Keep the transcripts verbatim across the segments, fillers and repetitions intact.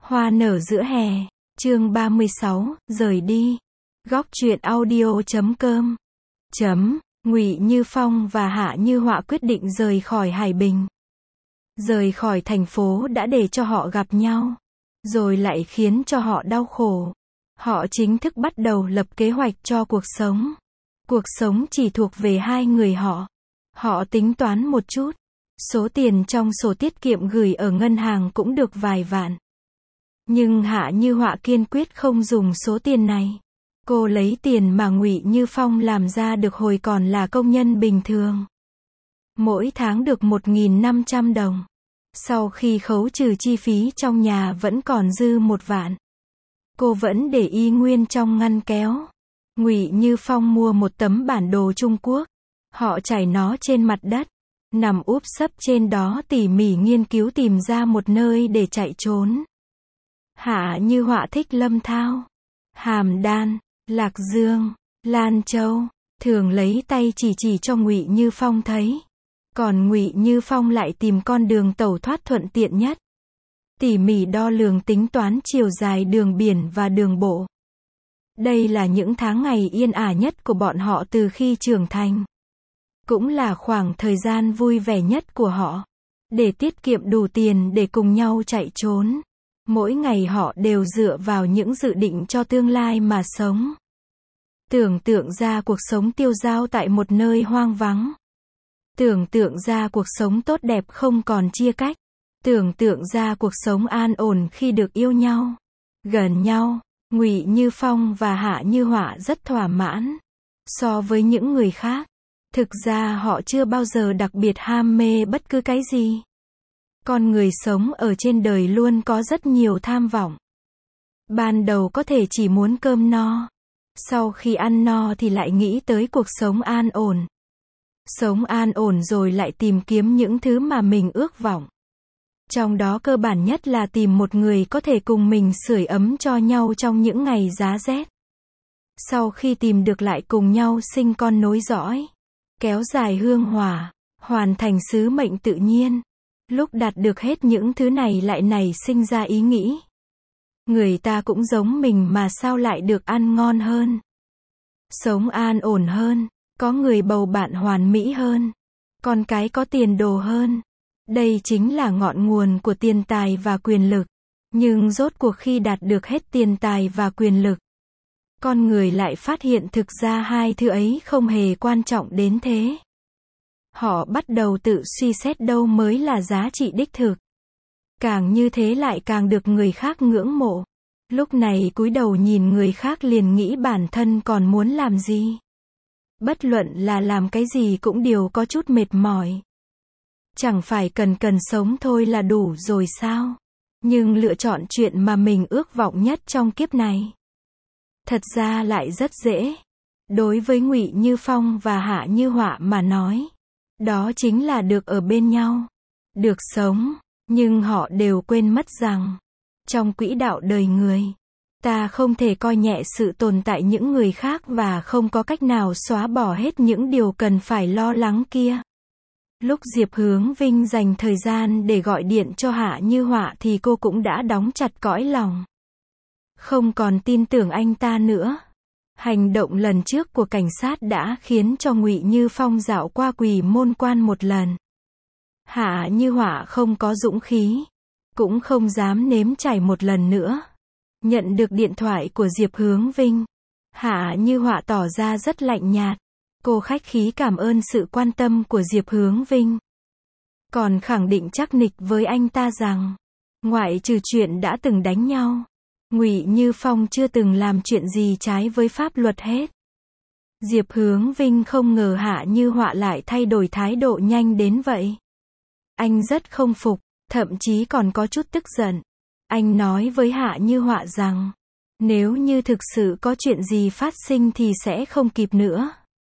Hoa nở giữa hè, chương ba mươi sáu, rời đi. Góc truyện audio chấm com. Chấm, Ngụy Như Phong và Hạ Như Họa quyết định rời khỏi Hải Bình. Rời khỏi thành phố đã để cho họ gặp nhau, rồi lại khiến cho họ đau khổ. Họ chính thức bắt đầu lập kế hoạch cho cuộc sống. Cuộc sống chỉ thuộc về hai người họ. Họ tính toán một chút. Số tiền trong sổ tiết kiệm gửi ở ngân hàng cũng được vài vạn. Nhưng Hạ Như Họa kiên quyết không dùng số tiền này. Cô lấy tiền mà Ngụy Như Phong làm ra được hồi còn là công nhân bình thường. Mỗi tháng được một nghìn năm trăm đồng. Sau khi khấu trừ chi phí trong nhà vẫn còn dư một vạn. Cô vẫn để y nguyên trong ngăn kéo. Ngụy Như Phong mua một tấm bản đồ Trung Quốc. Họ trải nó trên mặt đất, nằm úp sấp trên đó tỉ mỉ nghiên cứu tìm ra một nơi để chạy trốn. Hạ Như Họa thích Lâm Thao, Hàm Đan, Lạc Dương, Lan Châu, thường lấy tay chỉ chỉ cho Ngụy Như Phong thấy. Còn Ngụy Như Phong lại tìm con đường tẩu thoát thuận tiện nhất. Tỉ mỉ đo lường tính toán chiều dài đường biển và đường bộ. Đây là những tháng ngày yên ả nhất của bọn họ từ khi trưởng thành. Cũng là khoảng thời gian vui vẻ nhất của họ. Để tiết kiệm đủ tiền để cùng nhau chạy trốn. Mỗi ngày họ đều dựa vào những dự định cho tương lai mà sống. Tưởng tượng ra cuộc sống tiêu dao tại một nơi hoang vắng. Tưởng tượng ra cuộc sống tốt đẹp không còn chia cách. Tưởng tượng ra cuộc sống an ổn khi được yêu nhau, gần nhau. Ngụy Như Phong và Hạ Như Họa rất thỏa mãn. So với những người khác, thực ra họ chưa bao giờ đặc biệt ham mê bất cứ cái gì. Con người sống ở trên đời luôn có rất nhiều tham vọng. Ban đầu có thể chỉ muốn cơm no. Sau khi ăn no thì lại nghĩ tới cuộc sống an ổn. Sống an ổn rồi lại tìm kiếm những thứ mà mình ước vọng. Trong đó cơ bản nhất là tìm một người có thể cùng mình sưởi ấm cho nhau trong những ngày giá rét. Sau khi tìm được lại cùng nhau sinh con nối dõi. Kéo dài hương hỏa, hoàn thành sứ mệnh tự nhiên. Lúc đạt được hết những thứ này lại nảy sinh ra ý nghĩ. Người ta cũng giống mình mà sao lại được ăn ngon hơn. Sống an ổn hơn, có người bầu bạn hoàn mỹ hơn. Con cái có tiền đồ hơn. Đây chính là ngọn nguồn của tiền tài và quyền lực. Nhưng rốt cuộc khi đạt được hết tiền tài và quyền lực, con người lại phát hiện thực ra hai thứ ấy không hề quan trọng đến thế. Họ bắt đầu tự suy xét đâu mới là giá trị đích thực. Càng như thế lại càng được người khác ngưỡng mộ. Lúc này cúi đầu nhìn người khác liền nghĩ bản thân còn muốn làm gì. Bất luận là làm cái gì cũng đều có chút mệt mỏi. Chẳng phải cần cần sống thôi là đủ rồi sao? Nhưng lựa chọn chuyện mà mình ước vọng nhất trong kiếp này, thật ra lại rất dễ. Đối với Ngụy Như Phong và Hạ Như Họa mà nói, đó chính là được ở bên nhau, được sống. Nhưng họ đều quên mất rằng, trong quỹ đạo đời người, ta không thể coi nhẹ sự tồn tại những người khác và không có cách nào xóa bỏ hết những điều cần phải lo lắng kia. Lúc Diệp Hướng Vinh dành thời gian để gọi điện cho Hạ Như Họa thì cô cũng đã đóng chặt cõi lòng. Không còn tin tưởng anh ta nữa. Hành động lần trước của cảnh sát đã khiến cho Ngụy Như Phong dạo qua Quỷ Môn Quan một lần. Hạ Như Họa không có dũng khí, cũng không dám nếm trải một lần nữa. Nhận được điện thoại của Diệp Hướng Vinh, Hạ Như Họa tỏ ra rất lạnh nhạt. Cô khách khí cảm ơn sự quan tâm của Diệp Hướng Vinh. Còn khẳng định chắc nịch với anh ta rằng, ngoại trừ chuyện đã từng đánh nhau, Ngụy Như Phong chưa từng làm chuyện gì trái với pháp luật hết. Diệp Hướng Vinh không ngờ Hạ Như Họa lại thay đổi thái độ nhanh đến vậy. Anh rất không phục, thậm chí còn có chút tức giận. Anh nói với Hạ Như Họa rằng, nếu như thực sự có chuyện gì phát sinh thì sẽ không kịp nữa.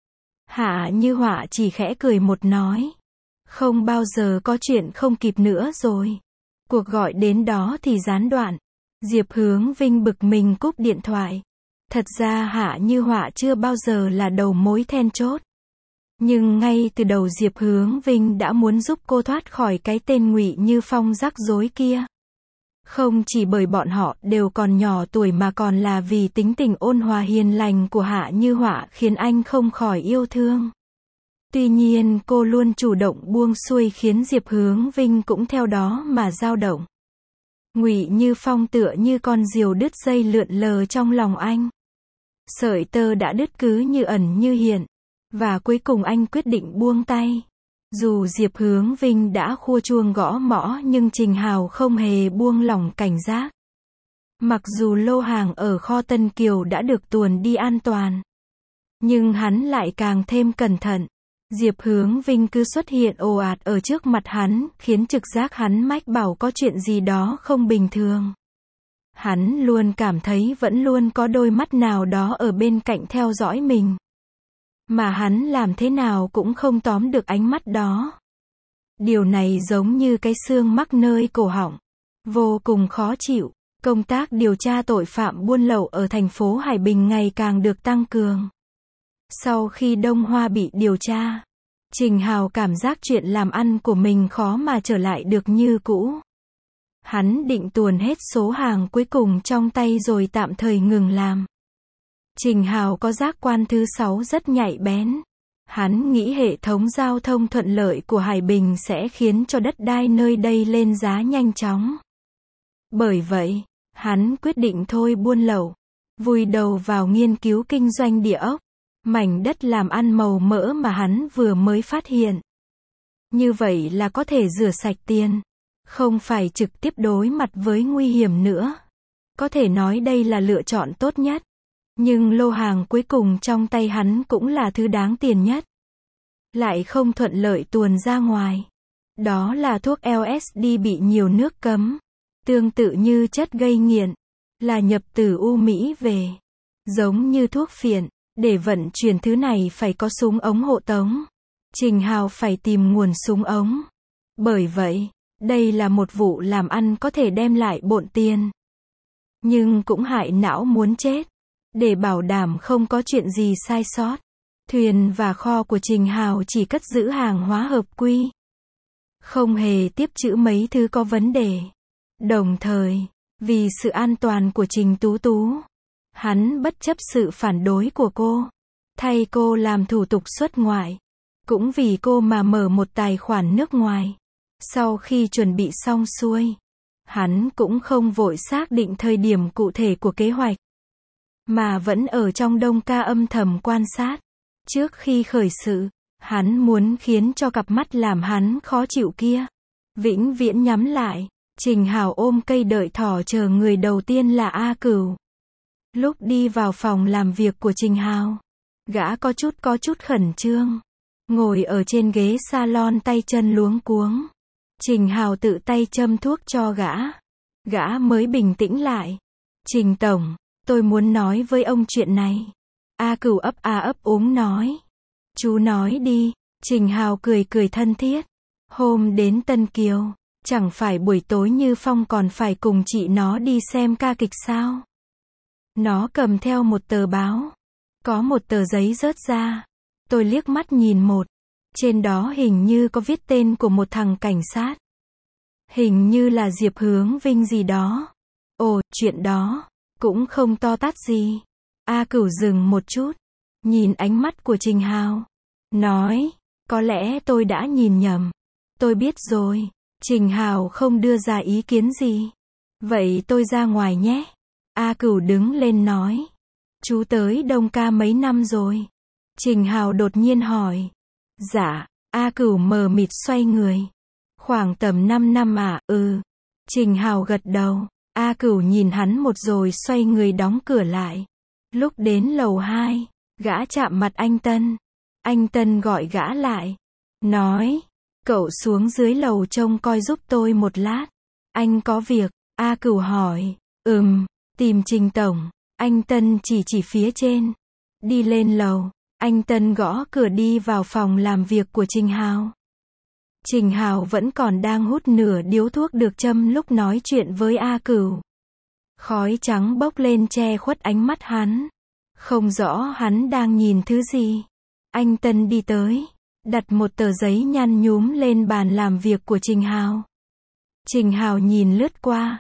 Hạ Như Họa chỉ khẽ cười một nói, không bao giờ có chuyện không kịp nữa rồi. Cuộc gọi đến đó thì gián đoạn. Diệp Hướng Vinh bực mình cúp điện thoại. Thật ra Hạ Như Họa chưa bao giờ là đầu mối then chốt. Nhưng ngay từ đầu Diệp Hướng Vinh đã muốn giúp cô thoát khỏi cái tên Ngụy Như Phong rắc rối kia. Không chỉ bởi bọn họ đều còn nhỏ tuổi mà còn là vì tính tình ôn hòa hiền lành của Hạ Như Họa khiến anh không khỏi yêu thương. Tuy nhiên cô luôn chủ động buông xuôi khiến Diệp Hướng Vinh cũng theo đó mà dao động. Ngụy Như Phong tựa như con diều đứt dây lượn lờ trong lòng anh. Sợi tơ đã đứt cứ như ẩn như hiện. Và cuối cùng anh quyết định buông tay. Dù Diệp Hướng Vinh đã khua chuông gõ mõ nhưng Trình Hào không hề buông lỏng cảnh giác. Mặc dù lô hàng ở kho Tân Kiều đã được tuồn đi an toàn, nhưng hắn lại càng thêm cẩn thận. Diệp Hướng Vinh cứ xuất hiện ồ ạt ở trước mặt hắn, khiến trực giác hắn mách bảo có chuyện gì đó không bình thường. Hắn luôn cảm thấy vẫn luôn có đôi mắt nào đó ở bên cạnh theo dõi mình. Mà hắn làm thế nào cũng không tóm được ánh mắt đó. Điều này giống như cái xương mắc nơi cổ họng. Vô cùng khó chịu. Công tác điều tra tội phạm buôn lậu ở thành phố Hải Bình ngày càng được tăng cường. Sau khi Đông Hoa bị điều tra, Trình Hào cảm giác chuyện làm ăn của mình khó mà trở lại được như cũ. Hắn định tuồn hết số hàng cuối cùng trong tay rồi tạm thời ngừng làm. Trình Hào có giác quan thứ sáu rất nhạy bén. Hắn nghĩ hệ thống giao thông thuận lợi của Hải Bình sẽ khiến cho đất đai nơi đây lên giá nhanh chóng. Bởi vậy, hắn quyết định thôi buôn lậu, vùi đầu vào nghiên cứu kinh doanh địa ốc, mảnh đất làm ăn màu mỡ mà hắn vừa mới phát hiện. Như vậy là có thể rửa sạch tiền, không phải trực tiếp đối mặt với nguy hiểm nữa. Có thể nói đây là lựa chọn tốt nhất. Nhưng lô hàng cuối cùng trong tay hắn cũng là thứ đáng tiền nhất. Lại không thuận lợi tuồn ra ngoài. Đó là thuốc L S D bị nhiều nước cấm. Tương tự như chất gây nghiện. Là nhập từ U Mỹ về. Giống như thuốc phiện. Để vận chuyển thứ này phải có súng ống hộ tống. Trình Hào phải tìm nguồn súng ống. Bởi vậy, đây là một vụ làm ăn có thể đem lại bộn tiền. Nhưng cũng hại não muốn chết. Để bảo đảm không có chuyện gì sai sót, thuyền và kho của Trình Hào chỉ cất giữ hàng hóa hợp quy. Không hề tiếp trữ mấy thứ có vấn đề. Đồng thời, vì sự an toàn của Trình Tú Tú, hắn bất chấp sự phản đối của cô, thay cô làm thủ tục xuất ngoại. Cũng vì cô mà mở một tài khoản nước ngoài. Sau khi chuẩn bị xong xuôi, hắn cũng không vội xác định thời điểm cụ thể của kế hoạch. Mà vẫn ở trong Đông Ca âm thầm quan sát. Trước khi khởi sự, hắn muốn khiến cho cặp mắt làm hắn khó chịu kia vĩnh viễn nhắm lại. Trình Hào ôm cây đợi thỏ chờ người đầu tiên là A Cửu. Lúc đi vào phòng làm việc của Trình Hào, gã có chút có chút khẩn trương. Ngồi ở trên ghế salon tay chân luống cuống. Trình Hào tự tay châm thuốc cho gã. Gã mới bình tĩnh lại. Trình Tổng, tôi muốn nói với ông chuyện này. A Cửu ấp a ấp úng nói. Chú nói đi. Trình Hào cười cười thân thiết. Hôm đến Tân Kiều, chẳng phải buổi tối Như Phong còn phải cùng chị nó đi xem ca kịch sao? Nó cầm theo một tờ báo. Có một tờ giấy rớt ra. Tôi liếc mắt nhìn một. Trên đó hình như có viết tên của một thằng cảnh sát. Hình như là Diệp Hướng Vinh gì đó. Ồ, chuyện đó cũng không to tát gì. A Cửu dừng một chút, nhìn ánh mắt của Trình Hào, nói, có lẽ tôi đã nhìn nhầm. Tôi biết rồi. Trình Hào không đưa ra ý kiến gì. Vậy tôi ra ngoài nhé. A Cửu đứng lên nói. Chú tới Đông Ca mấy năm rồi? Trình Hào đột nhiên hỏi. Dạ. A Cửu mờ mịt xoay người. Khoảng tầm năm năm à? Ừ. Trình Hào gật đầu. A Cửu nhìn hắn một rồi xoay người đóng cửa lại. Lúc đến lầu hai, gã chạm mặt anh Tân. Anh Tân gọi gã lại. Nói, cậu xuống dưới lầu trông coi giúp tôi một lát. Anh có việc. A Cửu hỏi. Ừm, tìm Trình Tổng. Anh Tân chỉ chỉ phía trên. Đi lên lầu. Anh Tân gõ cửa đi vào phòng làm việc của Trình Hào. Trình Hào vẫn còn đang hút nửa điếu thuốc được châm lúc nói chuyện với A Cửu. Khói trắng bốc lên che khuất ánh mắt hắn. Không rõ hắn đang nhìn thứ gì. Anh Tân đi tới, đặt một tờ giấy nhăn nhúm lên bàn làm việc của Trình Hào. Trình Hào nhìn lướt qua.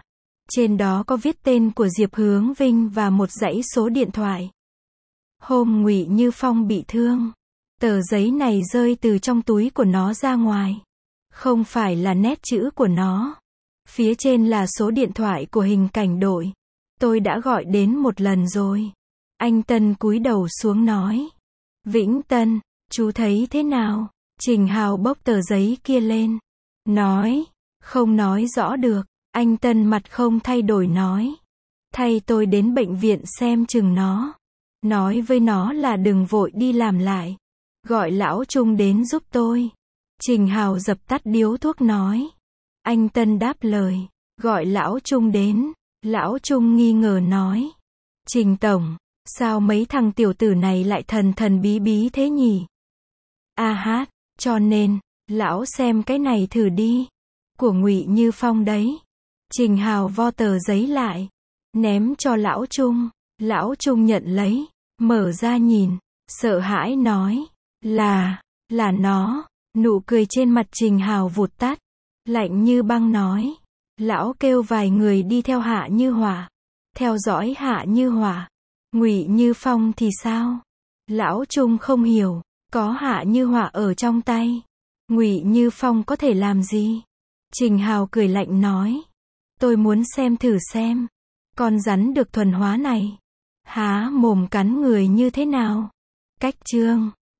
Trên đó có viết tên của Diệp Hướng Vinh và một dãy số điện thoại. Hôm Ngụy Như Phong bị thương, tờ giấy này rơi từ trong túi của nó ra ngoài. Không phải là nét chữ của nó. Phía trên là số điện thoại của hình cảnh đội. Tôi đã gọi đến một lần rồi. Anh Tân cúi đầu xuống nói. Vĩnh Tân, chú thấy thế nào? Trình Hào bốc tờ giấy kia lên. Nói, không nói rõ được. Anh Tân mặt không thay đổi nói. Thay tôi đến bệnh viện xem chừng nó. Nói với nó là đừng vội đi làm lại. Gọi lão Trung đến giúp tôi. Trình Hào dập tắt điếu thuốc nói. Anh Tân đáp lời. Gọi lão Trung đến. Lão Trung nghi ngờ nói. Trình Tổng, sao mấy thằng tiểu tử này lại thần thần bí bí thế nhỉ? A hát, cho nên, lão xem cái này thử đi. Của Ngụy Như Phong đấy. Trình Hào vo tờ giấy lại. Ném cho lão Trung. Lão Trung nhận lấy. Mở ra nhìn. Sợ hãi nói. Là, là nó. Nụ cười trên mặt Trình Hào vụt tắt. Lạnh như băng nói. Lão kêu vài người đi theo Hạ Như Hỏa. Theo dõi Hạ Như Hỏa. Ngụy Như Phong thì sao? Lão Trung không hiểu. Có Hạ Như Hỏa ở trong tay. Ngụy Như Phong có thể làm gì? Trình Hào cười lạnh nói. Tôi muốn xem thử xem. Con rắn được thuần hóa này. Há mồm cắn người như thế nào? Cách chương